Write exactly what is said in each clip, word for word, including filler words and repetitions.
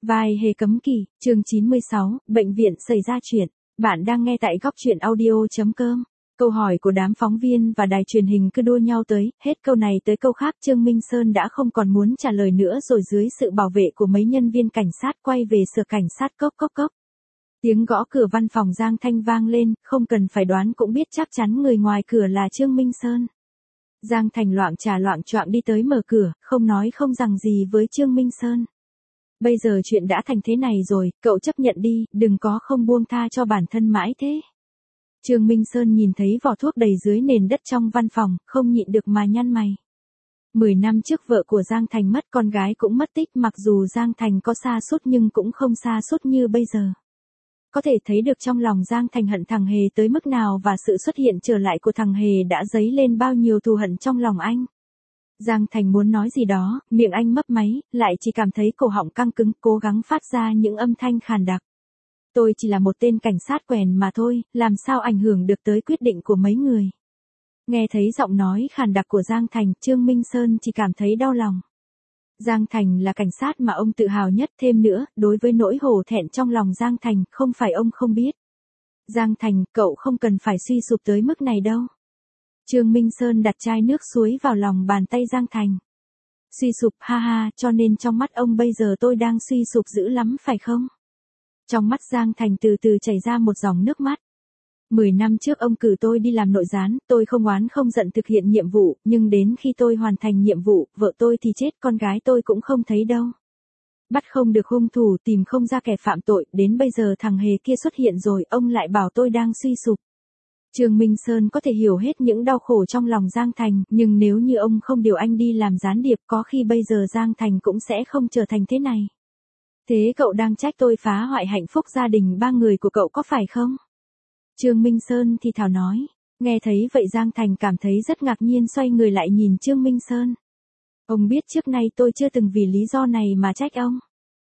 Vai hề cấm kỵ, chương chín mươi sáu, bệnh viện xảy ra chuyện. Bạn đang nghe tại góc truyện audio.com. Câu hỏi của đám phóng viên và đài truyền hình cứ đua nhau tới, hết câu này tới câu khác, Trương Minh Sơn đã không còn muốn trả lời nữa rồi dưới sự bảo vệ của mấy nhân viên cảnh sát quay về sở cảnh sát cốc cốc cốc. Tiếng gõ cửa văn phòng Giang Thanh vang lên, không cần phải đoán cũng biết chắc chắn người ngoài cửa là Trương Minh Sơn. Giang Thành loạng trà loạng choạng đi tới mở cửa, không nói không rằng gì với Trương Minh Sơn. Bây giờ chuyện đã thành thế này rồi, cậu chấp nhận đi, đừng có không buông tha cho bản thân mãi thế. Trương Minh Sơn nhìn thấy vỏ thuốc đầy dưới nền đất trong văn phòng, không nhịn được mà nhăn mày. Mười năm trước vợ của Giang Thành mất, con gái cũng mất tích, mặc dù Giang Thành có sa sút nhưng cũng không sa sút như bây giờ. Có thể thấy được trong lòng Giang Thành hận thằng Hề tới mức nào và sự xuất hiện trở lại của thằng Hề đã dấy lên bao nhiêu thù hận trong lòng anh. Giang Thành muốn nói gì đó, miệng anh mấp máy, lại chỉ cảm thấy cổ họng căng cứng, cố gắng phát ra những âm thanh khàn đặc. Tôi chỉ là một tên cảnh sát quèn mà thôi, làm sao ảnh hưởng được tới quyết định của mấy người. Nghe thấy giọng nói khàn đặc của Giang Thành, Trương Minh Sơn chỉ cảm thấy đau lòng. Giang Thành là cảnh sát mà ông tự hào nhất, thêm nữa, đối với nỗi hổ thẹn trong lòng Giang Thành, không phải ông không biết. Giang Thành, cậu không cần phải suy sụp tới mức này đâu. Trương Minh Sơn đặt chai nước suối vào lòng bàn tay Giang Thành. Suy sụp, ha ha, cho nên trong mắt ông bây giờ tôi đang suy sụp dữ lắm phải không? Trong mắt Giang Thành từ từ chảy ra một dòng nước mắt. Mười năm trước ông cử tôi đi làm nội gián, tôi không oán không giận thực hiện nhiệm vụ, nhưng đến khi tôi hoàn thành nhiệm vụ, vợ tôi thì chết, con gái tôi cũng không thấy đâu. Bắt không được hung thủ, tìm không ra kẻ phạm tội, đến bây giờ thằng Hề kia xuất hiện rồi, ông lại bảo tôi đang suy sụp. Trương Minh Sơn có thể hiểu hết những đau khổ trong lòng Giang Thành, nhưng nếu như ông không điều anh đi làm gián điệp, có khi bây giờ Giang Thành cũng sẽ không trở thành thế này. Thế cậu đang trách tôi phá hoại hạnh phúc gia đình ba người của cậu có phải không? Trương Minh Sơn thì thào nói. Nghe thấy vậy Giang Thành cảm thấy rất ngạc nhiên, xoay người lại nhìn Trương Minh Sơn. Ông biết trước nay tôi chưa từng vì lý do này mà trách ông.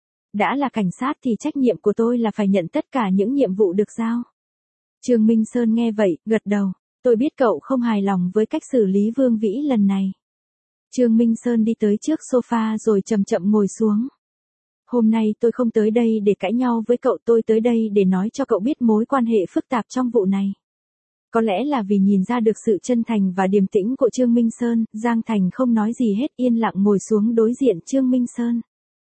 Đã là cảnh sát thì trách nhiệm của tôi là phải nhận tất cả những nhiệm vụ được giao. Trương Minh Sơn nghe vậy, gật đầu. Tôi biết cậu không hài lòng với cách xử lý Vương Vĩ lần này. Trương Minh Sơn đi tới trước sofa rồi chậm chậm ngồi xuống. Hôm nay tôi không tới đây để cãi nhau với cậu, tôi tới đây để nói cho cậu biết mối quan hệ phức tạp trong vụ này. Có lẽ là vì nhìn ra được sự chân thành và điềm tĩnh của Trương Minh Sơn, Giang Thành không nói gì hết, yên lặng ngồi xuống đối diện Trương Minh Sơn.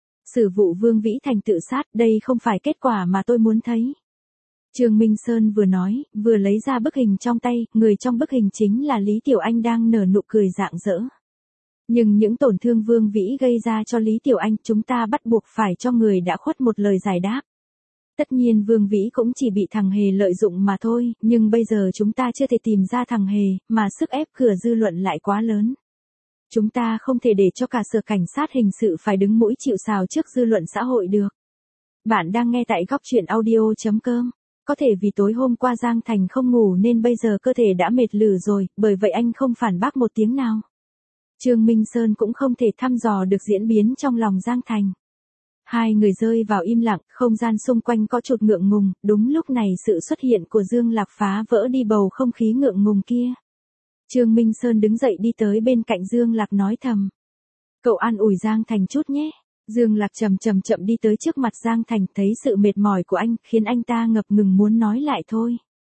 Xử vụ Vương Vĩ Thành tự sát, đây không phải kết quả mà tôi muốn thấy. Trương Minh Sơn vừa nói, vừa lấy ra bức hình trong tay, người trong bức hình chính là Lý Tiểu Anh đang nở nụ cười rạng rỡ. Nhưng những tổn thương Vương Vĩ gây ra cho Lý Tiểu Anh, chúng ta bắt buộc phải cho người đã khuất một lời giải đáp. Tất nhiên Vương Vĩ cũng chỉ bị thằng Hề lợi dụng mà thôi, nhưng bây giờ chúng ta chưa thể tìm ra thằng Hề, mà sức ép cửa dư luận lại quá lớn. Chúng ta không thể để cho cả sở cảnh sát hình sự phải đứng mũi chịu sào trước dư luận xã hội được. Bạn đang nghe tại góc truyện audio.com. Có thể vì tối hôm qua Giang Thành không ngủ nên bây giờ cơ thể đã mệt lử rồi, bởi vậy anh không phản bác một tiếng nào. Trương Minh Sơn cũng không thể thăm dò được diễn biến trong lòng Giang Thành. Hai người rơi vào im lặng, không gian xung quanh có chút ngượng ngùng, đúng lúc này sự xuất hiện của Dương Lạc phá vỡ đi bầu không khí ngượng ngùng kia. Trương Minh Sơn đứng dậy đi tới bên cạnh Dương Lạc nói thầm. Cậu an ủi Giang Thành chút nhé. Dương Lạc chậm chậm chậm đi tới trước mặt Giang Thành, thấy sự mệt mỏi của anh, khiến anh ta ngập ngừng muốn nói lại thôi.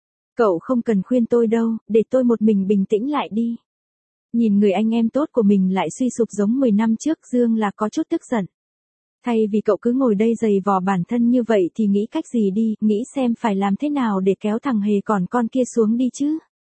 Cậu không cần khuyên tôi đâu, để tôi một mình bình tĩnh lại đi. Nhìn người anh em tốt của mình lại suy sụp giống mười năm trước, Dương Lạc có chút tức giận. Thay vì cậu cứ ngồi đây giày vò bản thân như vậy thì nghĩ cách gì đi, nghĩ xem phải làm thế nào để kéo thằng Hề còn con kia xuống đi chứ.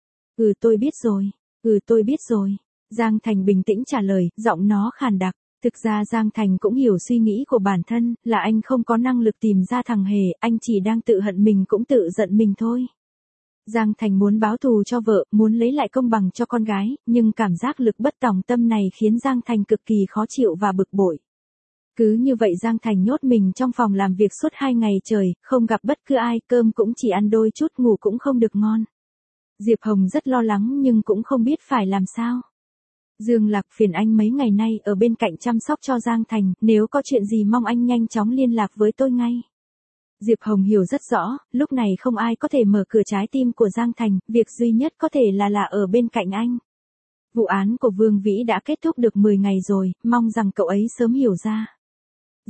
Ừ tôi biết rồi, ừ tôi biết rồi. Giang Thành bình tĩnh trả lời, giọng nó khàn đặc. Thực ra Giang Thành cũng hiểu suy nghĩ của bản thân, là anh không có năng lực tìm ra thằng Hề, anh chỉ đang tự hận mình cũng tự giận mình thôi. Giang Thành muốn báo thù cho vợ, muốn lấy lại công bằng cho con gái, nhưng cảm giác lực bất tòng tâm này khiến Giang Thành cực kỳ khó chịu và bực bội. Cứ như vậy Giang Thành nhốt mình trong phòng làm việc suốt hai ngày trời, không gặp bất cứ ai, cơm cũng chỉ ăn đôi chút, ngủ cũng không được ngon. Diệp Hồng rất lo lắng nhưng cũng không biết phải làm sao. Dương Lạc phiền anh mấy ngày nay ở bên cạnh chăm sóc cho Giang Thành, nếu có chuyện gì mong anh nhanh chóng liên lạc với tôi ngay. Diệp Hồng hiểu rất rõ, lúc này không ai có thể mở cửa trái tim của Giang Thành, việc duy nhất có thể là là ở bên cạnh anh. Vụ án của Vương Vĩ đã kết thúc được mười ngày rồi, mong rằng cậu ấy sớm hiểu ra.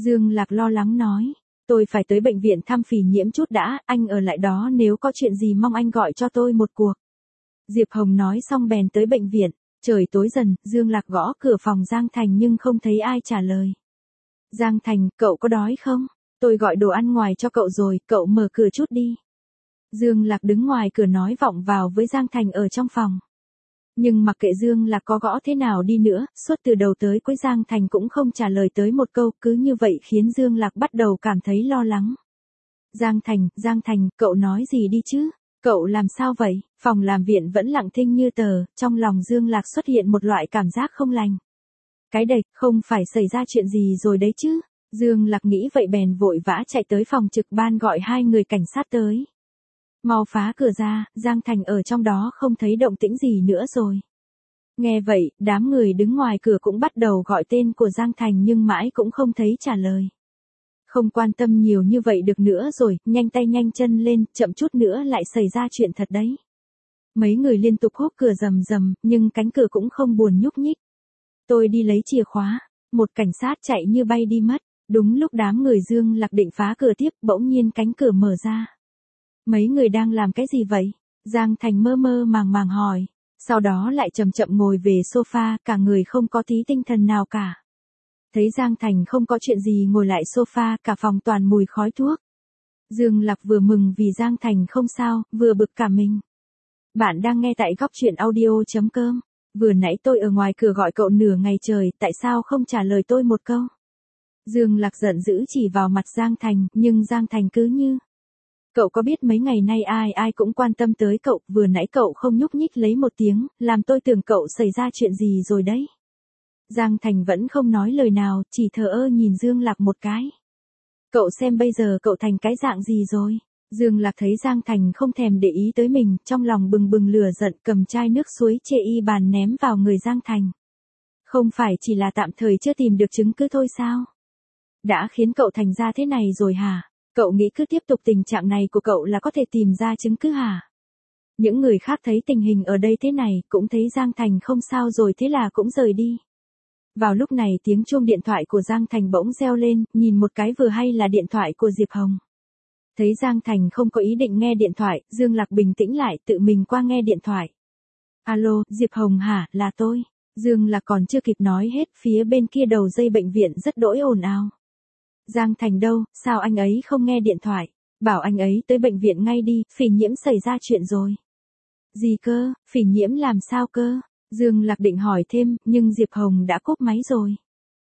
Dương Lạc lo lắng nói. Tôi phải tới bệnh viện thăm Phỉ Nhiễm chút đã, anh ở lại đó nếu có chuyện gì mong anh gọi cho tôi một cuộc. Diệp Hồng nói xong bèn tới bệnh viện. Trời tối dần, Dương Lạc gõ cửa phòng Giang Thành nhưng không thấy ai trả lời. Giang Thành, cậu có đói không? Tôi gọi đồ ăn ngoài cho cậu rồi, cậu mở cửa chút đi. Dương Lạc đứng ngoài cửa nói vọng vào với Giang Thành ở trong phòng. Nhưng mặc kệ Dương Lạc có gõ thế nào đi nữa, suốt từ đầu tới cuối Giang Thành cũng không trả lời tới một câu, cứ như vậy khiến Dương Lạc bắt đầu cảm thấy lo lắng. Giang Thành, Giang Thành, cậu nói gì đi chứ? Cậu làm sao vậy? Phòng làm viện vẫn lặng thinh như tờ, trong lòng Dương Lạc xuất hiện một loại cảm giác không lành. Cái đệch, không phải xảy ra chuyện gì rồi đấy chứ? Dương Lạc nghĩ vậy bèn vội vã chạy tới phòng trực ban gọi hai người cảnh sát tới. Mau phá cửa ra, Giang Thành ở trong đó không thấy động tĩnh gì nữa rồi. Nghe vậy, đám người đứng ngoài cửa cũng bắt đầu gọi tên của Giang Thành nhưng mãi cũng không thấy trả lời. Không quan tâm nhiều như vậy được nữa rồi, nhanh tay nhanh chân lên, chậm chút nữa lại xảy ra chuyện thật đấy. Mấy người liên tục húc cửa rầm rầm, nhưng cánh cửa cũng không buồn nhúc nhích. Tôi đi lấy chìa khóa, một cảnh sát chạy như bay đi mất. Đúng lúc đám người Dương Lạc định phá cửa tiếp, bỗng nhiên cánh cửa mở ra. Mấy người đang làm cái gì vậy? Giang Thành mơ mơ màng màng hỏi. Sau đó lại chậm chậm ngồi về sofa, cả người không có tí tinh thần nào cả. Thấy Giang Thành không có chuyện gì ngồi lại sofa, cả phòng toàn mùi khói thuốc. Dương Lạc vừa mừng vì Giang Thành không sao, vừa bực cả mình. Bạn đang nghe tại góc truyện audio.com. Vừa nãy tôi ở ngoài cửa gọi cậu nửa ngày trời, tại sao không trả lời tôi một câu? Dương Lạc giận dữ chỉ vào mặt Giang Thành, nhưng Giang Thành cứ như. Cậu có biết mấy ngày nay ai ai cũng quan tâm tới cậu, vừa nãy cậu không nhúc nhích lấy một tiếng, làm tôi tưởng cậu xảy ra chuyện gì rồi đấy. Giang Thành vẫn không nói lời nào, chỉ thờ ơ nhìn Dương Lạc một cái. Cậu xem bây giờ cậu thành cái dạng gì rồi. Dương Lạc thấy Giang Thành không thèm để ý tới mình, trong lòng bừng bừng lửa giận, cầm chai nước suối chê y bàn ném vào người Giang Thành. Không phải chỉ là tạm thời chưa tìm được chứng cứ thôi sao? Đã khiến cậu thành ra thế này rồi hả? Cậu nghĩ cứ tiếp tục tình trạng này của cậu là có thể tìm ra chứng cứ hả? Những người khác thấy tình hình ở đây thế này, cũng thấy Giang Thành không sao rồi thế là cũng rời đi. Vào lúc này tiếng chuông điện thoại của Giang Thành bỗng reo lên, nhìn một cái vừa hay là điện thoại của Diệp Hồng. Thấy Giang Thành không có ý định nghe điện thoại, Dương Lạc bình tĩnh lại, tự mình qua nghe điện thoại. Alo, Diệp Hồng hả, là tôi. Dương Lạc còn chưa kịp nói hết, phía bên kia đầu dây bệnh viện rất đỗi ồn ào. Giang Thành đâu, sao anh ấy không nghe điện thoại? Bảo anh ấy tới bệnh viện ngay đi, Phỉ Nhiễm xảy ra chuyện rồi. Gì cơ, Phỉ Nhiễm làm sao cơ? Dương Lạc định hỏi thêm, nhưng Diệp Hồng đã cúp máy rồi.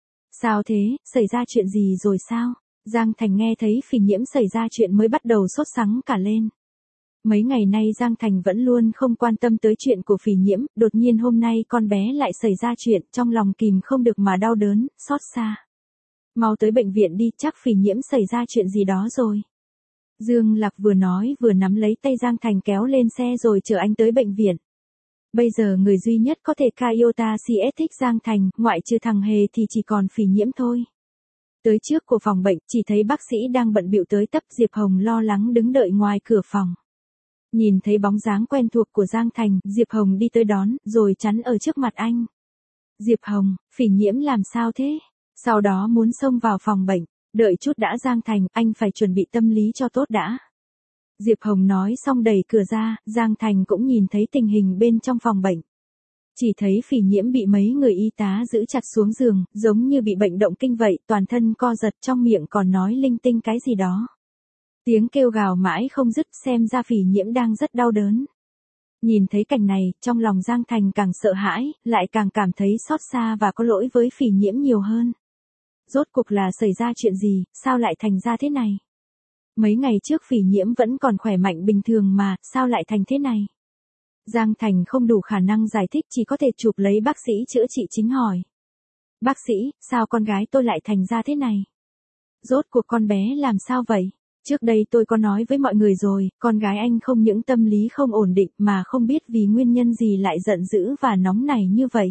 Sao thế, xảy ra chuyện gì rồi sao? Giang Thành nghe thấy Phỉ Nhiễm xảy ra chuyện mới bắt đầu sốt sắng cả lên. Mấy ngày nay Giang Thành vẫn luôn không quan tâm tới chuyện của Phỉ Nhiễm, đột nhiên hôm nay con bé lại xảy ra chuyện, trong lòng kìm không được mà đau đớn, xót xa. Mau tới bệnh viện đi, chắc Phỉ Nhiễm xảy ra chuyện gì đó rồi. Dương Lạc vừa nói vừa nắm lấy tay Giang Thành kéo lên xe rồi chở anh tới bệnh viện. Bây giờ người duy nhất có thể ca iota xê ét thích Giang Thành, ngoại trừ thằng Hề thì chỉ còn Phỉ Nhiễm thôi. Tới trước của phòng bệnh, chỉ thấy bác sĩ đang bận bịu tới tấp, Diệp Hồng lo lắng đứng đợi ngoài cửa phòng. Nhìn thấy bóng dáng quen thuộc của Giang Thành, Diệp Hồng đi tới đón, rồi chắn ở trước mặt anh. Diệp Hồng, Phỉ Nhiễm làm sao thế? Sau đó muốn xông vào phòng bệnh, đợi chút đã Giang Thành, anh phải chuẩn bị tâm lý cho tốt đã. Diệp Hồng nói xong đẩy cửa ra, Giang Thành cũng nhìn thấy tình hình bên trong phòng bệnh. Chỉ thấy Phỉ Nhiễm bị mấy người y tá giữ chặt xuống giường, giống như bị bệnh động kinh vậy, toàn thân co giật, trong miệng còn nói linh tinh cái gì đó. Tiếng kêu gào mãi không dứt, xem ra Phỉ Nhiễm đang rất đau đớn. Nhìn thấy cảnh này, trong lòng Giang Thành càng sợ hãi, lại càng cảm thấy xót xa và có lỗi với Phỉ Nhiễm nhiều hơn. Rốt cuộc là xảy ra chuyện gì, sao lại thành ra thế này? Mấy ngày trước Phỉ Nhiễm vẫn còn khỏe mạnh bình thường mà, sao lại thành thế này? Giang Thành không đủ khả năng giải thích, chỉ có thể chụp lấy bác sĩ chữa trị chính hỏi. Bác sĩ, sao con gái tôi lại thành ra thế này? Rốt cuộc con bé làm sao vậy? Trước đây tôi có nói với mọi người rồi, con gái anh không những tâm lý không ổn định mà không biết vì nguyên nhân gì lại giận dữ và nóng nảy như vậy.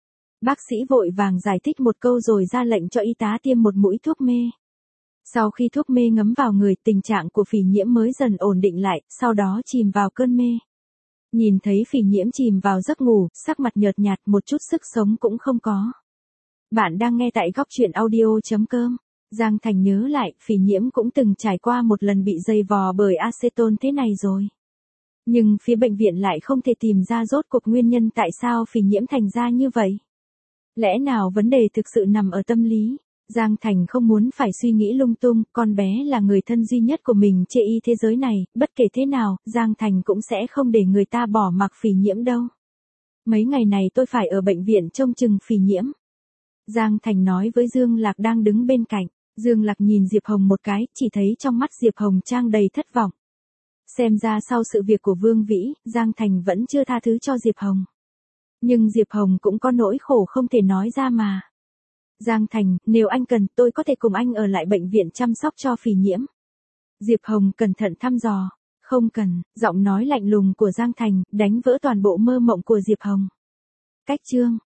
Bác sĩ vội vàng giải thích một câu rồi ra lệnh cho y tá tiêm một mũi thuốc mê. Sau khi thuốc mê ngấm vào người, tình trạng của Phỉ Nhiễm mới dần ổn định lại, sau đó chìm vào cơn mê. Nhìn thấy Phỉ Nhiễm chìm vào giấc ngủ, sắc mặt nhợt nhạt, một chút sức sống cũng không có. Bạn đang nghe tại góc truyện audio chấm com. Giang Thành nhớ lại, Phỉ Nhiễm cũng từng trải qua một lần bị dày vò bởi acetone thế này rồi. Nhưng phía bệnh viện lại không thể tìm ra rốt cuộc nguyên nhân tại sao Phỉ Nhiễm thành ra như vậy. Lẽ nào vấn đề thực sự nằm ở tâm lý? Giang Thành không muốn phải suy nghĩ lung tung, con bé là người thân duy nhất của mình trên y thế giới này, bất kể thế nào, Giang Thành cũng sẽ không để người ta bỏ mặc Phỉ Nhiễm đâu. Mấy ngày này tôi phải ở bệnh viện trông chừng Phỉ Nhiễm. Giang Thành nói với Dương Lạc đang đứng bên cạnh. Dương Lạc nhìn Diệp Hồng một cái, chỉ thấy trong mắt Diệp Hồng trang đầy thất vọng. Xem ra sau sự việc của Vương Vĩ, Giang Thành vẫn chưa tha thứ cho Diệp Hồng. Nhưng Diệp Hồng cũng có nỗi khổ không thể nói ra mà. Giang Thành, nếu anh cần, tôi có thể cùng anh ở lại bệnh viện chăm sóc cho Phỉ Nhiễm. Diệp Hồng cẩn thận thăm dò. Không cần, giọng nói lạnh lùng của Giang Thành, đánh vỡ toàn bộ mơ mộng của Diệp Hồng. Cách chương